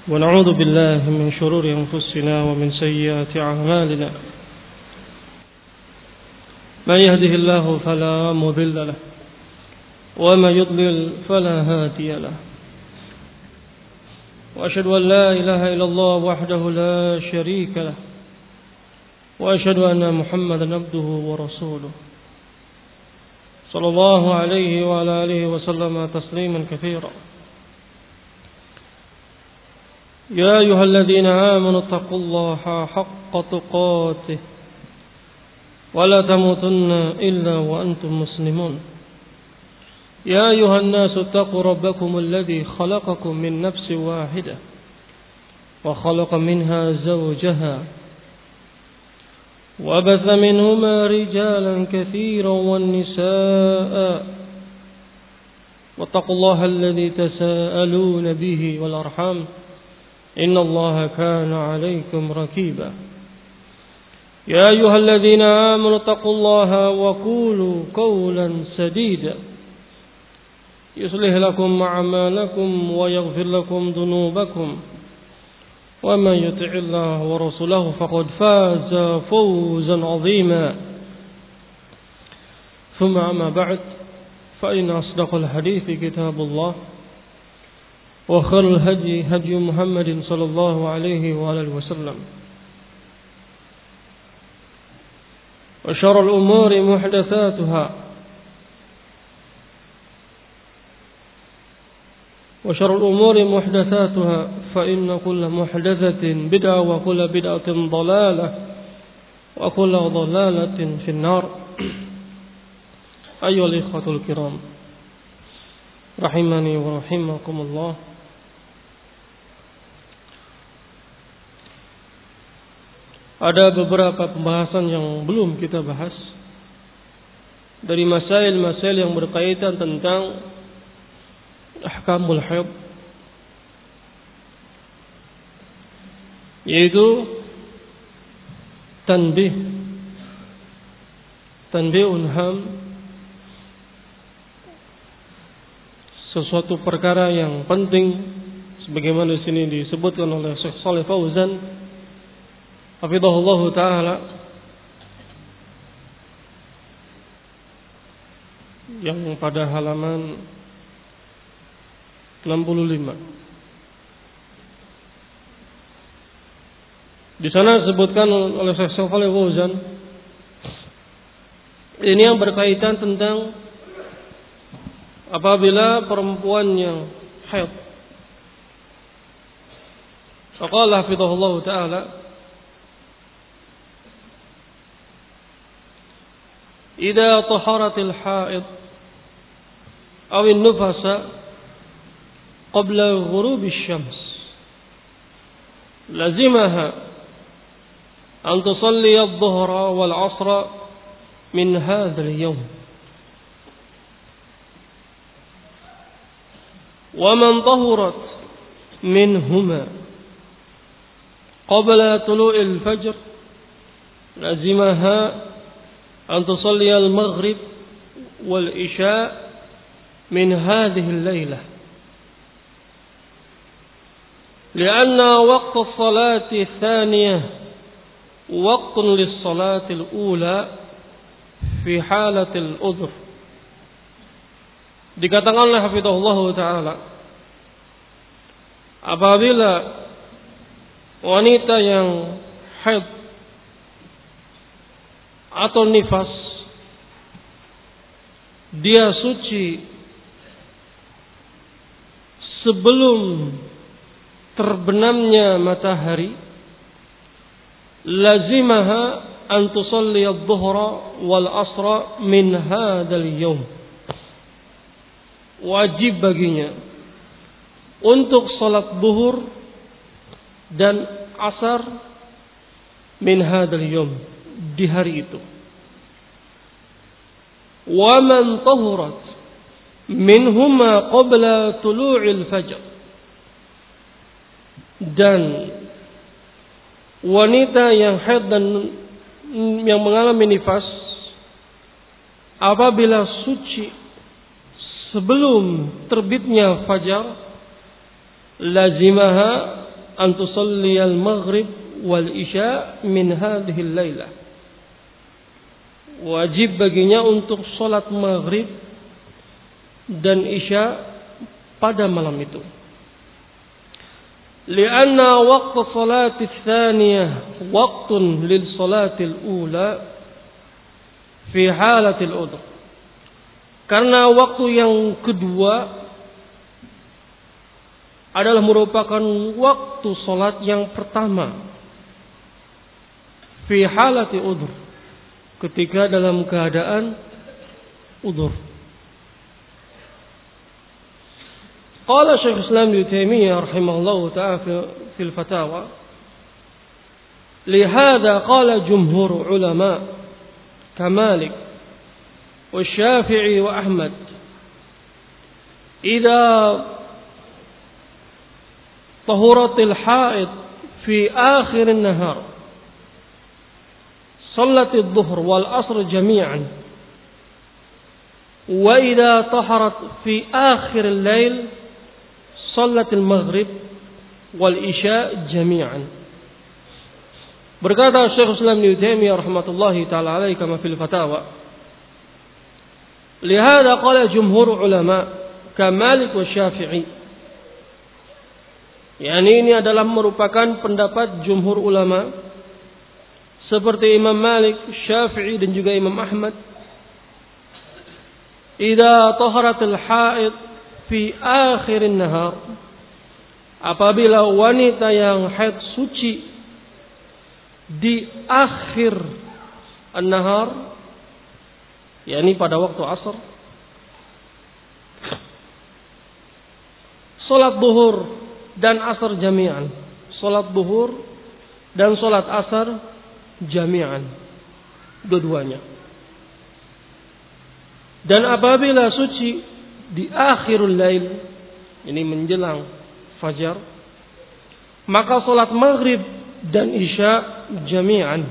ونعوذ بالله من شرور أنفسنا ومن سيئات أعمالنا من يهده الله فلا مضل له ومن يضلل فلا هادي له وأشهد أن لا إله إلا الله وحده لا شريك له وأشهد أن محمدا عبده ورسوله صلى الله عليه وعلى آله وسلم تسليما كثيرا يا أيها الذين آمنوا اتقوا الله حق تقاته ولا تموتن إلا وأنتم مسلمون يا أيها الناس اتقوا ربكم الذي خلقكم من نفس واحدة وخلق منها زوجها وبث منهما رجالا كثيرا والنساء واتقوا الله الذي تساءلون به والأرحام إن الله كان عليكم رقيبا يا أيها الذين آمنوا اتقوا الله وقولوا قولا سديدا يصلح لكم أعمالكم ويغفر لكم ذنوبكم ومن يطع الله ورسوله فقد فاز فوزا عظيما ثم أما بعد فإن أصدق الحديث كتاب الله وخير الهدي هدي محمد صلى الله عليه وآله وسلم وشر الأمور محدثاتها فإن كل محدثة بدعة وكل بدعة ضلالة وكل ضلالة في النار أيها الإخوة الكرام رحمني ورحمكم الله. Ada beberapa pembahasan yang belum kita bahas dari masail-masail yang berkaitan tentang ahkamul haid, yaitu tanbihun ham, sesuatu perkara yang penting sebagaimana di sini disebutkan oleh Syekh Shalih Fauzan hafizahullah taala, yang pada halaman 65. Di sana disebutkan oleh Syekh Shalih Fauzan ini yang berkaitan tentang apabila perempuan yang haid. Faqala hafizahullah taala إذا طهرت الحائض أو النفس قبل غروب الشمس لزمها أن تصلي الظهر والعصر من هذا اليوم ومن طهرت منهما قبل طلوع الفجر لزمها أن تصلي المغرب والعشاء من هذه الليلة لأن وقت الصلاة الثانية وقت للصلاة الأولى في حالة العذر. Dikatakan oleh hafizahullah taala, apabila wanita yang haid atau nifas, dia suci sebelum terbenamnya matahari, lazimaha an tusalli adh-dhuhra wal asra min hadzal yawm, wajib baginya untuk salat zuhur dan asar min hadzal yawm, di hari itu. Wa man tahurat minhuma qabla tulu'il fajr, dan wanita yang haid dan yang mengalami nifas apabila suci sebelum terbitnya fajar, lazimaha an tusalli al-maghrib wal isya min hadhihi al-lailah. Wajib baginya untuk salat maghrib dan isya pada malam itu. Lianna waqt salati tsaniyah waqtun lil salati al-ula fi halati al-udhr. Karena waktu yang kedua adalah merupakan waktu salat yang pertama fi halati udhr, ketika dalam keadaan udhur. Qala Syekh Islam Ibnu Taimiyah rahimahullahu ta'ala fi al-Fatawa, lihada qala jumhur ulama kamalik wa Syafi'i wa Ahmad idza طهرت الحائض في آخر النهار صلت الظهر والعصر جميعا وإذا طهرت في آخر الليل صلت المغرب والعشاء جميعا. Berkata Syekh Islam Ibnu Taimiyah rahmatullahi taala alaihi kama fil fatawa, lihada qala jumhur ulama kamalik wa Syafi'i. Ini adalah merupakan pendapat jumhur ulama seperti Imam Malik, Syafi'i dan juga Imam Ahmad. Idza taharatul haid fi akhir an-nahar, apabila wanita yang haid suci di akhir an-nahar, yakni pada waktu asar, salat zuhur dan asar jami'an, salat zuhur dan salat asar jami'an, dua-duanya. Dan apabila suci di akhirul lail, ini menjelang fajar, maka salat maghrib dan isya jami'an.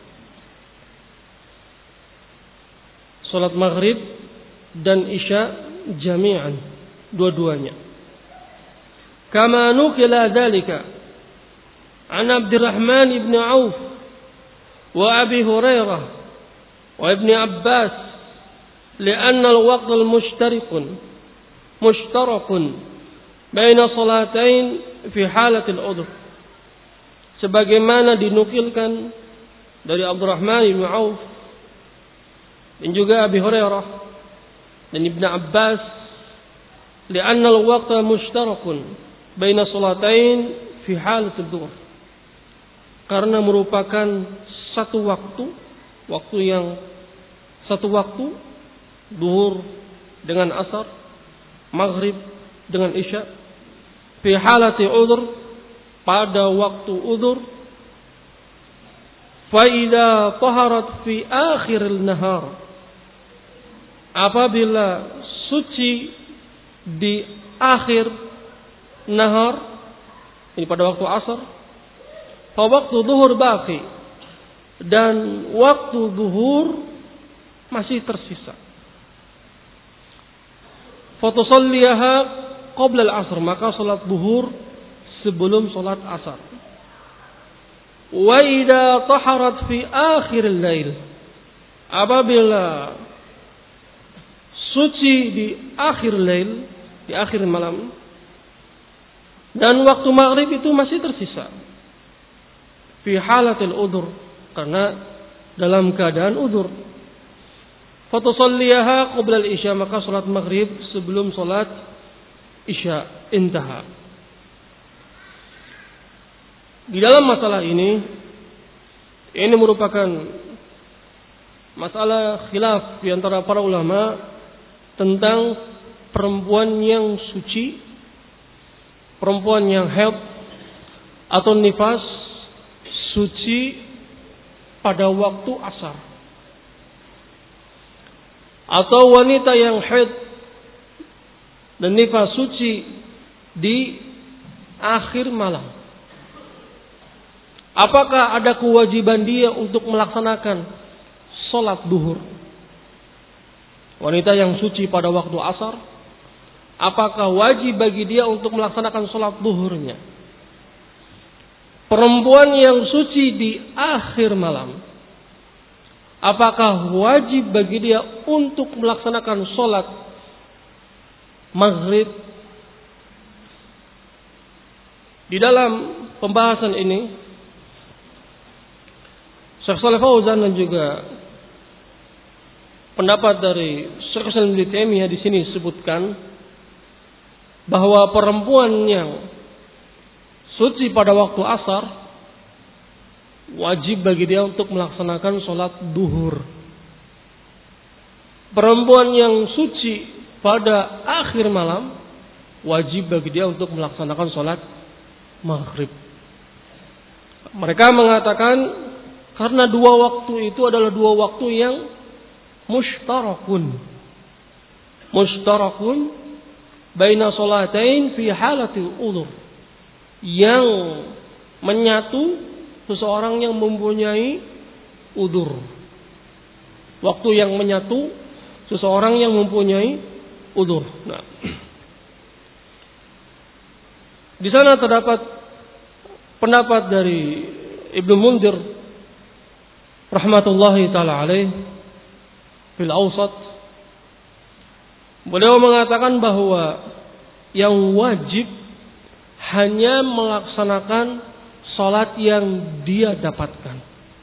Salat maghrib dan isya jami'an, dua-duanya. Kama nukila dzalika an Abdurrahman ibn Auf wa Abi Hurairah wa Ibn Abbas, lianna al-waqt mushtarakun baina salatain fi halat al-udhr. Sebagaimana dinukilkan dari Abdurrahman ibn Auf dan juga Abi Hurairah dan Ibn Abbas, lianna al-waqt mushtarakun baina salatain fi halat al-dhuhr, karena merupakan satu waktu duhur dengan asar, maghrib dengan isya, fi halati udhr, pada waktu udhur. Fa idza taharat fi akhir al-nahar, apabila suci di akhir nahar, ini pada waktu asar, fa waktu zuhur baqi, dan waktu zuhur masih tersisa. Fa tusalliha qabla al-asr, maka salat zuhur sebelum salat asar. Wa idza taharat fi akhir al-lail, apabila suci di akhir lail, di akhir malam, dan waktu maghrib itu masih tersisa, fi halatil udhur, karena dalam keadaan udhur. Fatusalliha qabla al-isya, maka salat maghrib sebelum salat isya. Intaha. Di dalam masalah ini merupakan masalah khilaf di antara para ulama tentang perempuan yang suci, perempuan yang haid atau nifas suci pada waktu asar, atau wanita yang haid dan nifas suci di akhir malam. Apakah ada kewajiban dia untuk melaksanakan salat duhur? Wanita yang suci pada waktu asar, apakah wajib bagi dia untuk melaksanakan salat duhurnya? perempuan yang suci di akhir malam, apakah wajib bagi dia untuk melaksanakan sholat maghrib? Di dalam pembahasan ini, Syekh Shalih Fauzan dan juga pendapat dari Syekh Islam Ibnu Taimiyah di sini disebutkan bahwa perempuan yang suci pada waktu asar wajib bagi dia untuk melaksanakan sholat duhur. Perempuan yang suci pada akhir malam wajib bagi dia untuk melaksanakan sholat maghrib. Mereka mengatakan karena dua waktu itu adalah dua waktu yang mushtarakun baina sholatain fi halatil udhur, yang menyatu seseorang yang mempunyai udur. Waktu yang menyatu seseorang yang mempunyai udur. Nah, di sana terdapat pendapat dari Ibnu Mundir rahmatullahi taala alaih fil Awsat. Beliau mengatakan bahwa yang wajib hanya melaksanakan salat yang dia dapatkan,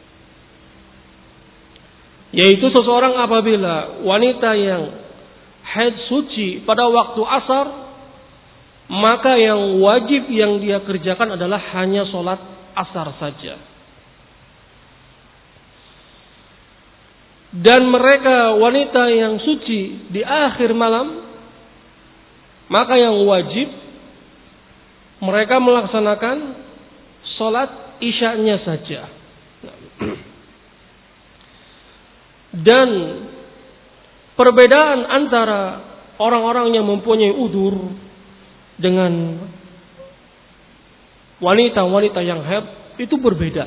yaitu seseorang apabila wanita yang haid suci pada waktu asar, maka yang wajib yang dia kerjakan adalah hanya salat asar saja. Dan mereka wanita yang suci di akhir malam, maka yang wajib mereka melaksanakan salat isya'nya saja. Dan perbedaan antara orang-orang yang mempunyai udzur dengan wanita-wanita yang haid itu berbeda.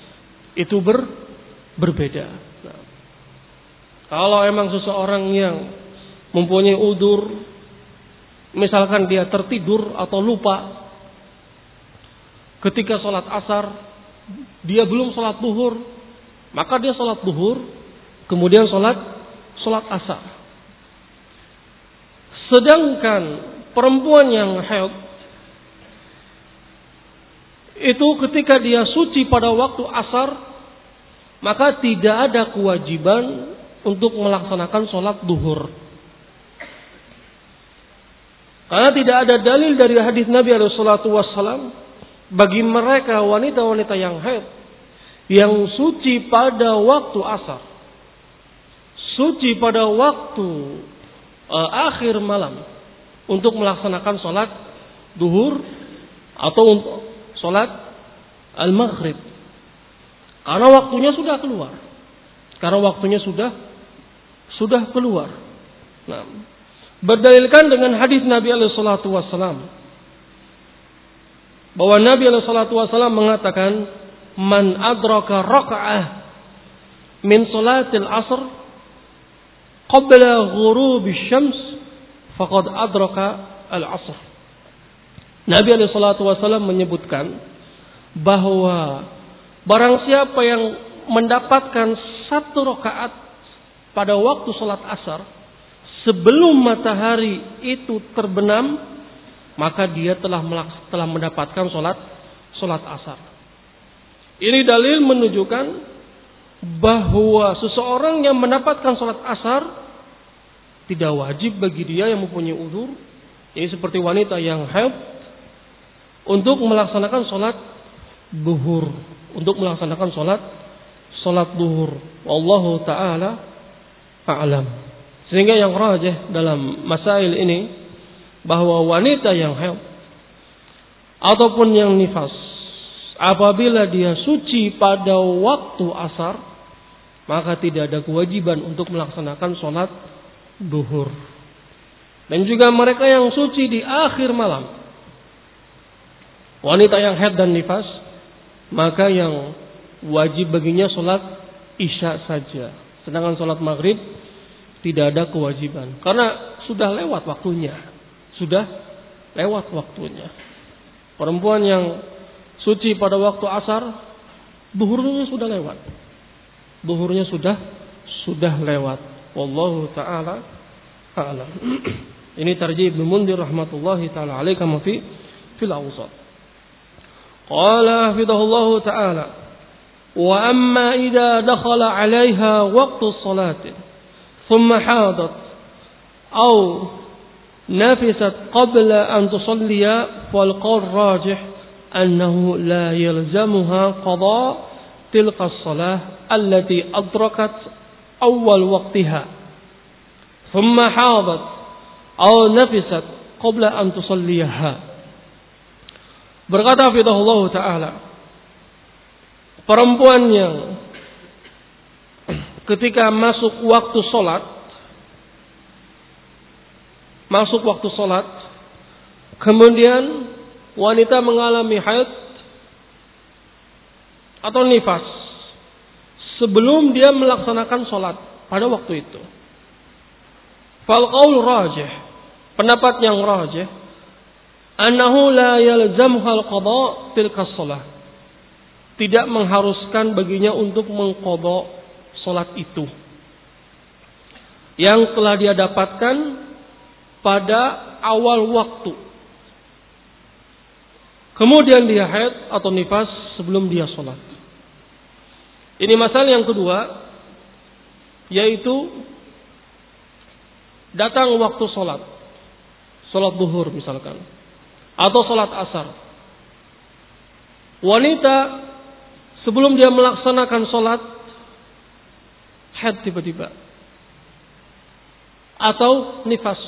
Berbeda. Kalau emang seseorang yang mempunyai udzur, misalkan dia tertidur atau lupa ketika sholat asar, dia belum sholat duhur, maka dia sholat duhur, kemudian sholat asar. Sedangkan perempuan yang haid itu ketika dia suci pada waktu asar, maka tidak ada kewajiban untuk melaksanakan sholat duhur. Karena tidak ada dalil dari hadis Nabi SAW bagi mereka wanita-wanita yang haid yang suci pada waktu asar, suci pada waktu akhir malam untuk melaksanakan sholat duhur atau untuk sholat al-maghrib. Karena waktunya sudah keluar. Nah, berdalilkan dengan hadis Nabi SAW bahwa Nabi SAW mengatakan, man adraka raka'ah min salatil asr qabla ghurubi syams faqad adraka al-asr. Nabi SAW menyebutkan bahwa barang siapa yang mendapatkan satu rakaat pada waktu sholat asar sebelum matahari itu terbenam, maka dia telah mendapatkan sholat asar. Ini dalil menunjukkan bahwa seseorang yang mendapatkan sholat asar tidak wajib bagi dia yang mempunyai udzur, ini seperti wanita yang haid, untuk melaksanakan sholat duhur, sholat duhur. Wallahu ta'ala a'lam. Sehingga yang rajih dalam masail ini bahwa wanita yang haid ataupun yang nifas, apabila dia suci pada waktu asar, maka tidak ada kewajiban untuk melaksanakan sholat duhur. Dan juga mereka yang suci di akhir malam, wanita yang haid dan nifas, maka yang wajib baginya sholat isya saja. Sedangkan sholat maghrib tidak ada kewajiban, karena sudah lewat waktunya. Perempuan yang suci pada waktu asar, duhurnya sudah lewat. Duhurnya sudah lewat. Wallahu taala a'lam. Ini tarjih Ibnu Munzir rahmatullahi taala alaihi kama fil awsat. Qala hafidhahullahu taala, wa amma idza dakhala 'alaiha waqtu as-salati thumma hadat aw nafisat qabla an tusalliya fal qawl rajih annahu la yalzamuha qada tilka as-salah allati adrakat awal waqtiha thumma hadat aw nafisat qabla an tusalliyaha. Berkata hafizahullah ta'ala, perempuan yang ketika masuk waktu sholat, kemudian wanita mengalami haid atau nifas sebelum dia melaksanakan sholat pada waktu itu. Fal qaul rajih, pendapat yang rajih, annahu la yalzamuhal qada tilka shalah, tidak mengharuskan baginya untuk mengqada salat itu yang telah dia dapatkan pada awal waktu, kemudian dia haid atau nifas sebelum dia salat. Ini masalah yang kedua, yaitu datang waktu salat zuhur misalkan, atau salat asar. Wanita sebelum dia melaksanakan salat haid tiba-tiba atau nifas.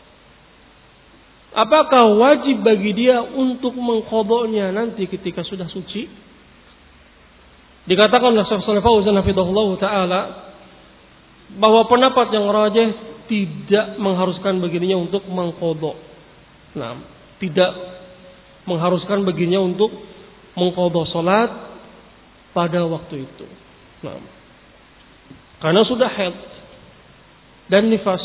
Apakah wajib bagi dia untuk mengqadanya nanti ketika sudah suci? Dikatakan oleh Syekh Shalih Fauzan hafizahullah taala bahwa pendapat yang rajih tidak mengharuskan baginya untuk mengqada. Nah, tidak mengharuskan baginya untuk mengqadha salat pada waktu itu. Nah, karena sudah haid dan nifas.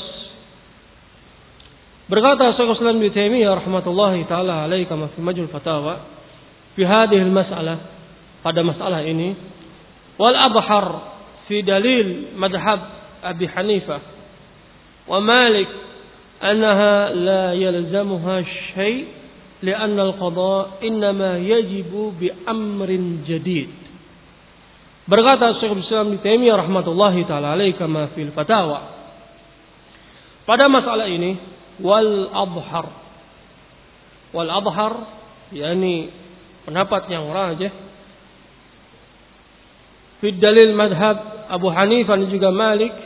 Berkata Syekhul Islam Ibnu Taimiyah rahmatullahi taala alaihi kama fi Majmu' Fatawa fi hadhihi al-mas'alah, pada masalah ini, wal abhar fi dalil madhhab Abi Hanifah wa Malik annaha la yalzamuha syai' li'anna al-qada innama yajibu bi amrin jadid. Berkata Syekhul Islam Ibnu Taimiyah rahmatullahi taala alaihi kama fil Fatawa, pada masalah ini, wal adhar yakni pendapat yang rajih fi dalil madhab Abu Hanifah dan juga Malik,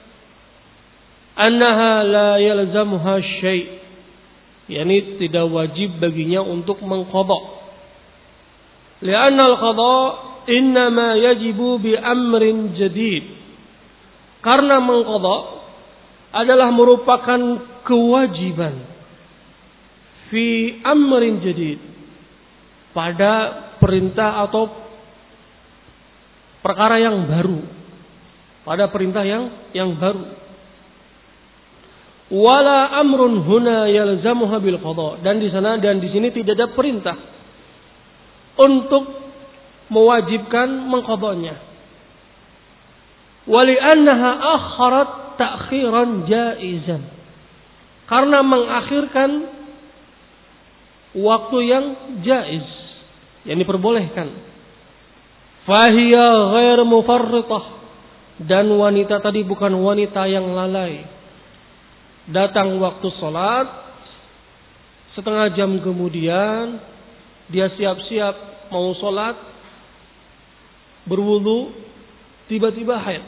annaha la yalzamuha syai', yakni tidak wajib baginya untuk mengqadha, li'anna al-qadha innama yajibu bi amrin jadid, karena mengqadha adalah merupakan kewajiban fi amrin jadid, pada perintah atau perkara yang baru, pada perintah yang baru. Wala amrun huna yalzamuha bil qada, dan di sana dan di sini tidak ada perintah untuk mewajibkan mengqadanya. Wali annaha akharat ta'khiran jaizan, karena mengakhirkan waktu yang jaiz, yang diperbolehkan. Fahiya ghair mufarritah, dan wanita tadi bukan wanita yang lalai. Datang waktu salat, setengah jam kemudian dia siap-siap mau salat, berwudu, tiba-tiba haid.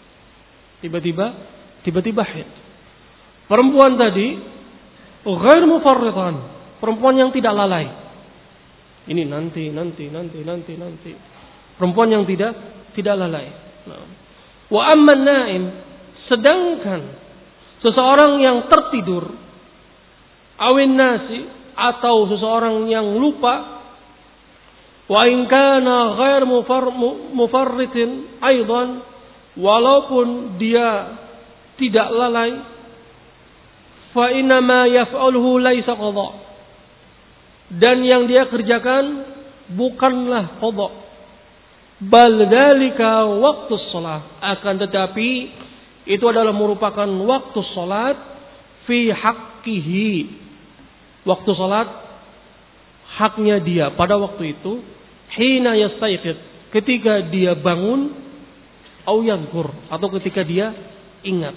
Tiba-tiba haid. Perempuan tadi ghair mufarritan, perempuan yang tidak lalai. Ini nanti. Perempuan yang tidak lalai. Wa amman naim, sedangkan seseorang yang tertidur, awin nasi, atau seseorang yang lupa, wa in kana ghair mufarritin aidan, walaupun dia tidak lalai, fa inna ma yaf'aluhu laisa qadha, dan yang dia kerjakan bukanlah qada. Bal dzalika waktu shalah. Akan tetapi itu adalah merupakan waktu salat fi haqqihi. Waktu salat haknya dia pada waktu itu hina yastayqid, ketika dia bangun, au yadhkur, atau ketika dia ingat.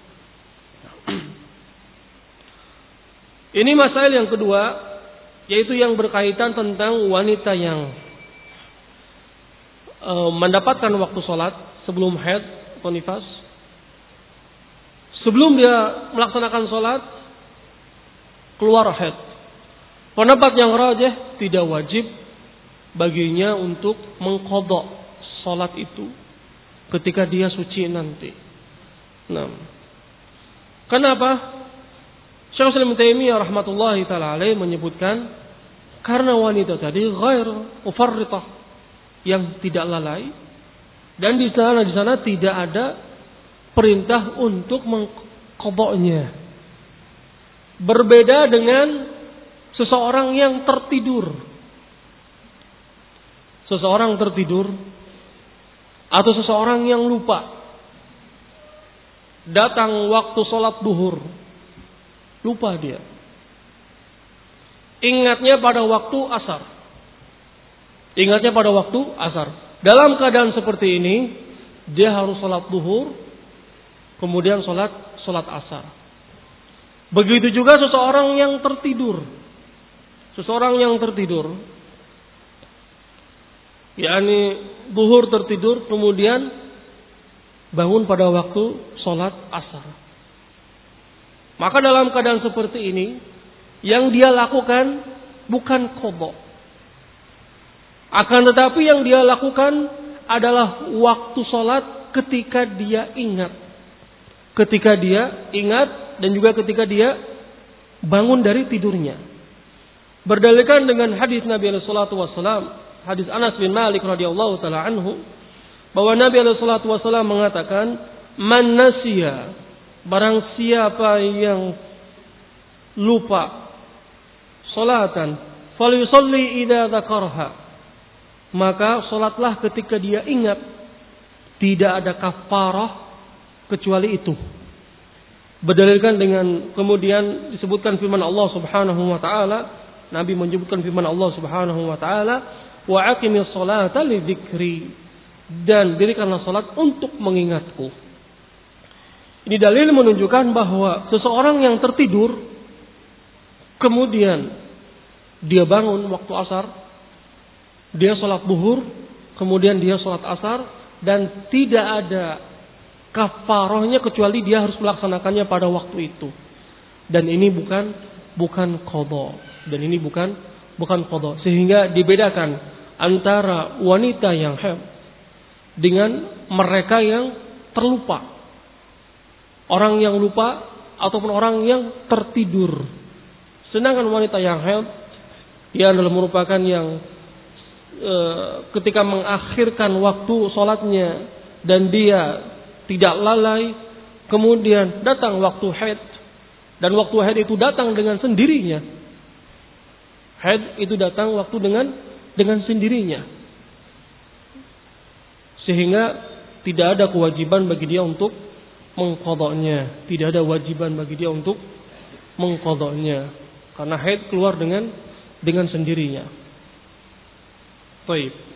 Ini masalah yang kedua, yaitu yang berkaitan tentang wanita yang mendapatkan waktu salat sebelum haid atau nifas. Sebelum dia melaksanakan salat keluar haid. Pendapat yang rajih tidak wajib baginya untuk mengqadha salat itu ketika dia suci nanti. Nah, kenapa? Syekh Ibnu Taimiyah rahmatullahi taala alaihi menyebutkan karena wanita tadi ghair mufarritah, yang tidak lalai, dan di sana tidak ada perintah untuk mengqadhanya. Berbeda dengan seseorang yang tertidur. Seseorang tertidur atau seseorang yang lupa. Datang waktu sholat duhur, lupa dia. Ingatnya pada waktu asar. Ingatnya pada waktu asar. Dalam keadaan seperti ini, dia harus sholat duhur, kemudian sholat asar. Begitu juga seseorang yang tertidur. Seseorang yang tertidur, yakni duhur tertidur, kemudian bangun pada waktu sholat asar. Maka dalam keadaan seperti ini, yang dia lakukan bukan qadha. Akan tetapi yang dia lakukan adalah waktu sholat ketika dia ingat. Ketika dia ingat dan juga ketika dia bangun dari tidurnya. Berdalilkan dengan hadis Nabi sallallahu alaihi wasallam, hadis Anas bin Malik radhiyallahu taala anhu, bahwa Nabi sallallahu alaihi wasallam mengatakan, "Man nasiya," barang siapa yang lupa salatan, falyusalli idza dzakarha, maka salatlah ketika dia ingat. Tidak ada kafarah kecuali itu. Berdalilkan dengan kemudian disebutkan firman Allah Subhanahu wa taala, Nabi menyebutkan firman Allah Subhanahu wa taala, "Wa aqimis sholata lidzikri," dan dirikanlah salat untuk mengingatku. Ini dalil menunjukkan bahwa seseorang yang tertidur kemudian dia bangun waktu asar, dia salat zuhur, kemudian dia salat asar, dan tidak ada kafarahnya kecuali dia harus melaksanakannya pada waktu itu. Dan ini bukan qadha. Dan ini bukan qadha. Sehingga dibedakan antara wanita yang haid dengan mereka yang terlupa. Orang yang lupa ataupun orang yang tertidur. Sedangkan wanita yang haid, ia adalah merupakan yang ketika mengakhirkan waktu sholatnya dan dia tidak lalai, kemudian datang waktu haid, dan waktu haid itu datang dengan sendirinya. Haid itu datang waktu dengan sendirinya, sehingga tidak ada kewajiban bagi dia untuk mengqadhanya. Tidak ada wajiban bagi dia untuk mengqadhanya, karena haid keluar dengan sendirinya. Baik.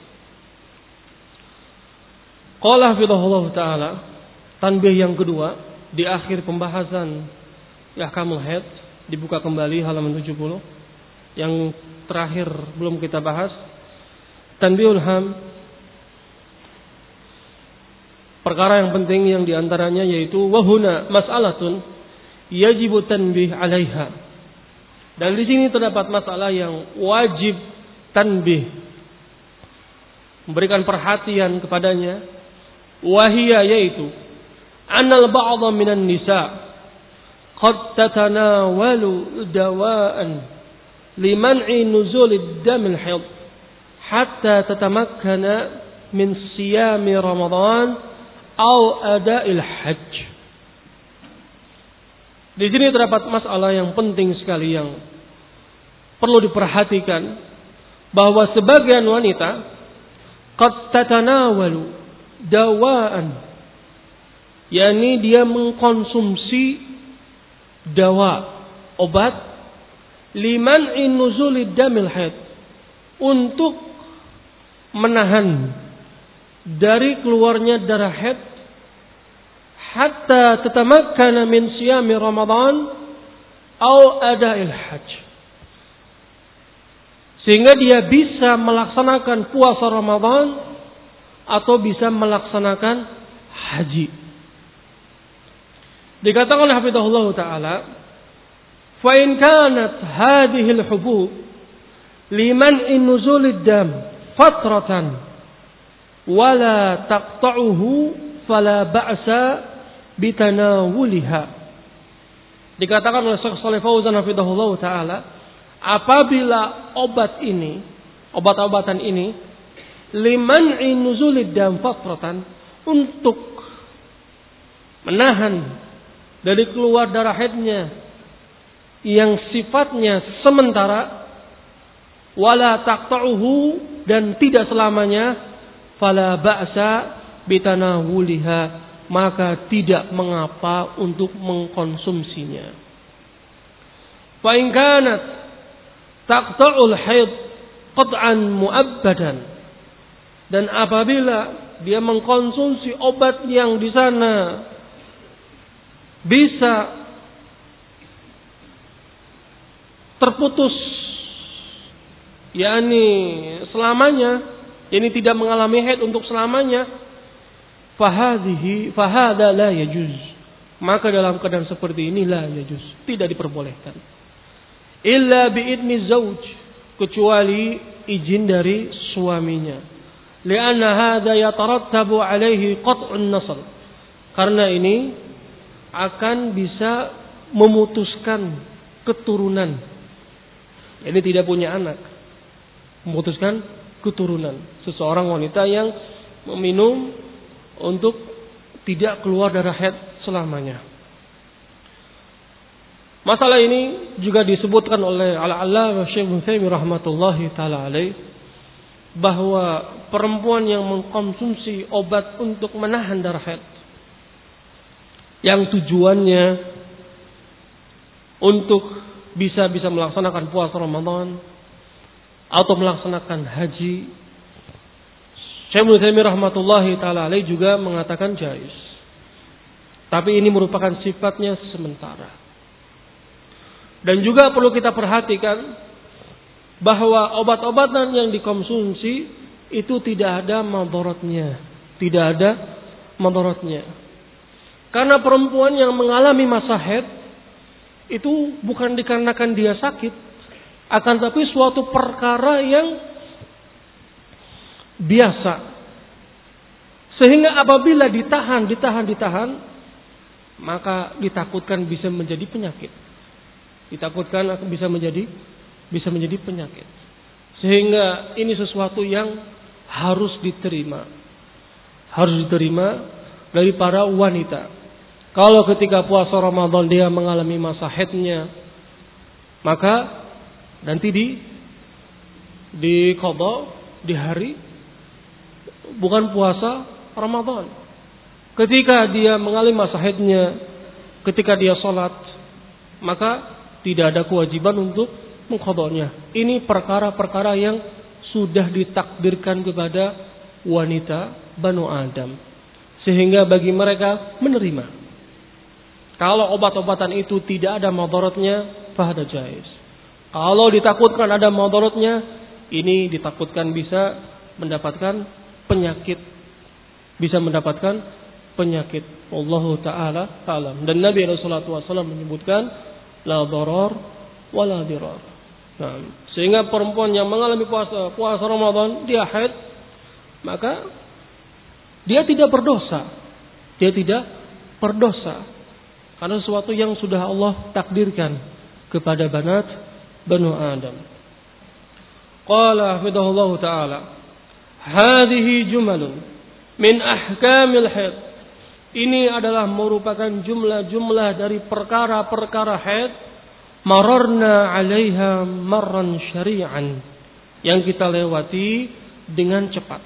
Qala hafizahullah taala, tanbih yang kedua di akhir pembahasan ahkamul haid, dibuka kembali halaman 70. Yang terakhir belum kita bahas, tanbihul ham, perkara yang penting yang diantaranya yaitu wahuna mas'alatun yajibu tanbih 'alaiha. Dan di sini terdapat masalah yang wajib tanbih, memberikan perhatian kepadanya. Wahia, yaitu annal ba'dha minan nisa qad tatanawalu dawa'an liman'i nuzulid damil haid hatta tatamakkana min siyami Ramadan aw ada'il hajj. Di sini terdapat masalah yang penting sekali yang perlu diperhatikan, bahwa sebagian wanita qad tatanawalu dawaan, yakni dia mengkonsumsi dawa, obat, liman nuzulid damil haid, untuk menahan dari keluarnya darah haid, hatta tatamakkana min siyami Ramadan atau ada'il hajj, sehingga dia bisa melaksanakan puasa Ramadan atau bisa melaksanakan haji. Dikatakan hafizahullah ta'ala, fa in kanat hadhihi al-hubub liman nuzulid dam fatratan wala taqta'uhu fala ba'sa bitanawuliha. Dikatakan oleh Syekh Shalih Fauzan hafizahullah ta'ala, apabila obat-obatan ini liman nuzulid dam fatratan, untuk menahan dari keluar darah haidnya yang sifatnya sementara, wala taqta'uhu, dan tidak selamanya, fala ba'sa bitanawuliha, maka tidak mengapa untuk mengkonsumsinya. Fa in kanat taqta'ul haid qat'an mu'abbadan, dan apabila dia mengkonsumsi obat yang di sana bisa terputus, yakni selamanya, ini tidak mengalami haid untuk selamanya, fahadha la yajuz, maka dalam keadaan seperti ini la yajuz, tidak diperbolehkan, illa biidni zauj, kecuali izin dari suaminya, lianna hadha yatarattabu alaihi qat'un nasl, karena ini akan bisa memutuskan keturunan, jadi tidak punya anak, memutuskan keturunan seseorang wanita yang meminum untuk tidak keluar darah haid selamanya. Masalah ini juga disebutkan oleh Al-Allamah Syekh Ibnu Taimiyah rahmatullahi taala alaih, bahwa perempuan yang mengkonsumsi obat untuk menahan darah haid yang tujuannya untuk bisa melaksanakan puasa Ramadan atau melaksanakan haji, Syekh Ibnu Taimiyah rahmatullahi taala alaih juga mengatakan jaiz. Tapi ini merupakan sifatnya sementara. Dan juga perlu kita perhatikan bahwa obat-obatan yang dikonsumsi itu tidak ada madaratnya, tidak ada madaratnya. Karena perempuan yang mengalami masa haid itu bukan dikarenakan dia sakit, akan tapi suatu perkara yang biasa. Sehingga apabila ditahan, maka ditakutkan bisa menjadi penyakit. Ditakutkan bisa menjadi penyakit. Sehingga ini sesuatu yang harus diterima. Harus diterima dari para wanita. Kalau ketika puasa Ramadan dia mengalami masa haidnya, maka nanti di qada, di hari bukan puasa Ramadan. Ketika dia mengalami masa haidnya, ketika dia sholat, maka tidak ada kewajiban untuk mengqadanya. Ini perkara-perkara yang sudah ditakdirkan kepada wanita Banu Adam, sehingga bagi mereka menerima. Kalau obat-obatan itu tidak ada madaratnya, fahada jaiz. Kalau ditakutkan ada madaratnya, ini ditakutkan bisa mendapatkan penyakit. Bisa mendapatkan penyakit. Wallahu ta'ala alam. Dan Nabi SAW menyebutkan la darar wa la dirar. Nah, sehingga perempuan yang mengalami puasa Ramadan, dia haid, maka dia tidak berdosa. Dia tidak berdosa. Karena sesuatu yang sudah Allah takdirkan kepada banat Banu Adam. Qala hafidhahullah ta'ala, hadhihi jumalun min ahkamil haid. Ini adalah merupakan jumlah-jumlah dari perkara-perkara haid, mararna 'alaiha marran syari'an, yang kita lewati dengan cepat.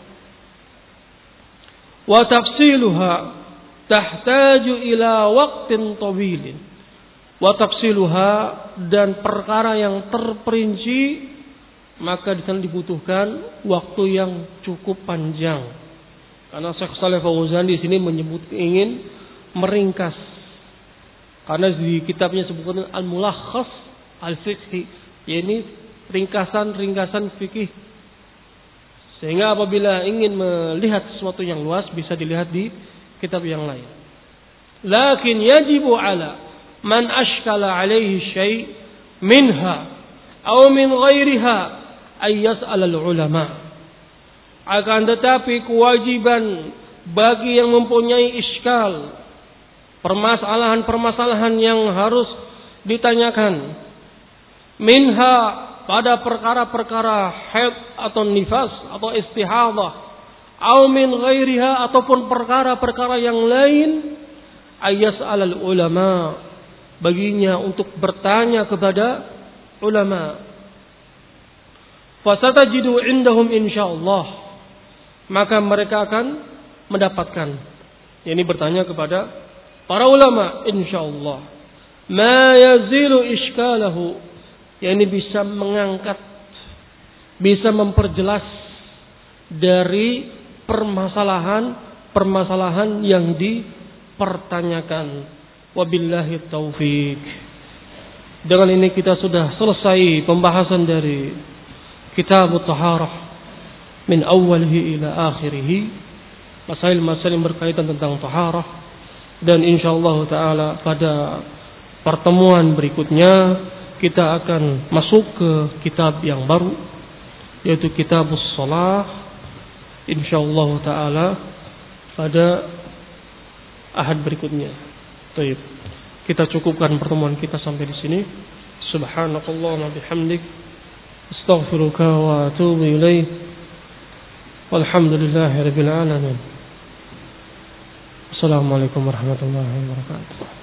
Wa tafsiluha tahtaju ila waqtin tawilin. Wa tafsiluha, dan perkara yang terperinci maka di sana dibutuhkan waktu yang cukup panjang. Karena Syekh Shalih Fauzan di sini menyebut ingin meringkas. Karena di kitabnya sebutkan Al-Mulakhas Al-Fiqhi, yaitu ringkasan-ringkasan fikih. Sehingga apabila ingin melihat sesuatu yang luas bisa dilihat di kitab yang lain. Lakin yajibu ala man ashkala alaihi syai' minha aw min ghairiha ay yas'al al-ulama. Akan tetapi kewajiban bagi yang mempunyai iskal, permasalahan-permasalahan yang harus ditanyakan, minha, pada perkara-perkara haid atau nifas atau istihadah, atau min ghairiha, ataupun perkara-perkara yang lain, ayas'al al-ulama, baginya untuk bertanya kepada ulama. Fasatajidu indahum insyaallah, maka mereka akan mendapatkan, yakni bertanya kepada para ulama insyaallah, ma yazilu iskalahu, yakni bisa mengangkat, bisa memperjelas dari permasalahan yang dipertanyakan. Wabillahi taufik. Dengan ini kita sudah selesai pembahasan dari Kitab Taharah min awwalihi ila akhirih. Masail-masail yang berkaitan tentang taharah, dan insyaallah taala pada pertemuan berikutnya kita akan masuk ke kitab yang baru, yaitu Kitabus Shalah, insyaallah taala pada ahad berikutnya. Baik, kita cukupkan pertemuan kita sampai di sini. Subhanakallahumma bihamdik, astaghfiruka wa atubu ilaik. Walhamdulillahirabbil alamin. Assalamualaikum warahmatullahi wabarakatuh.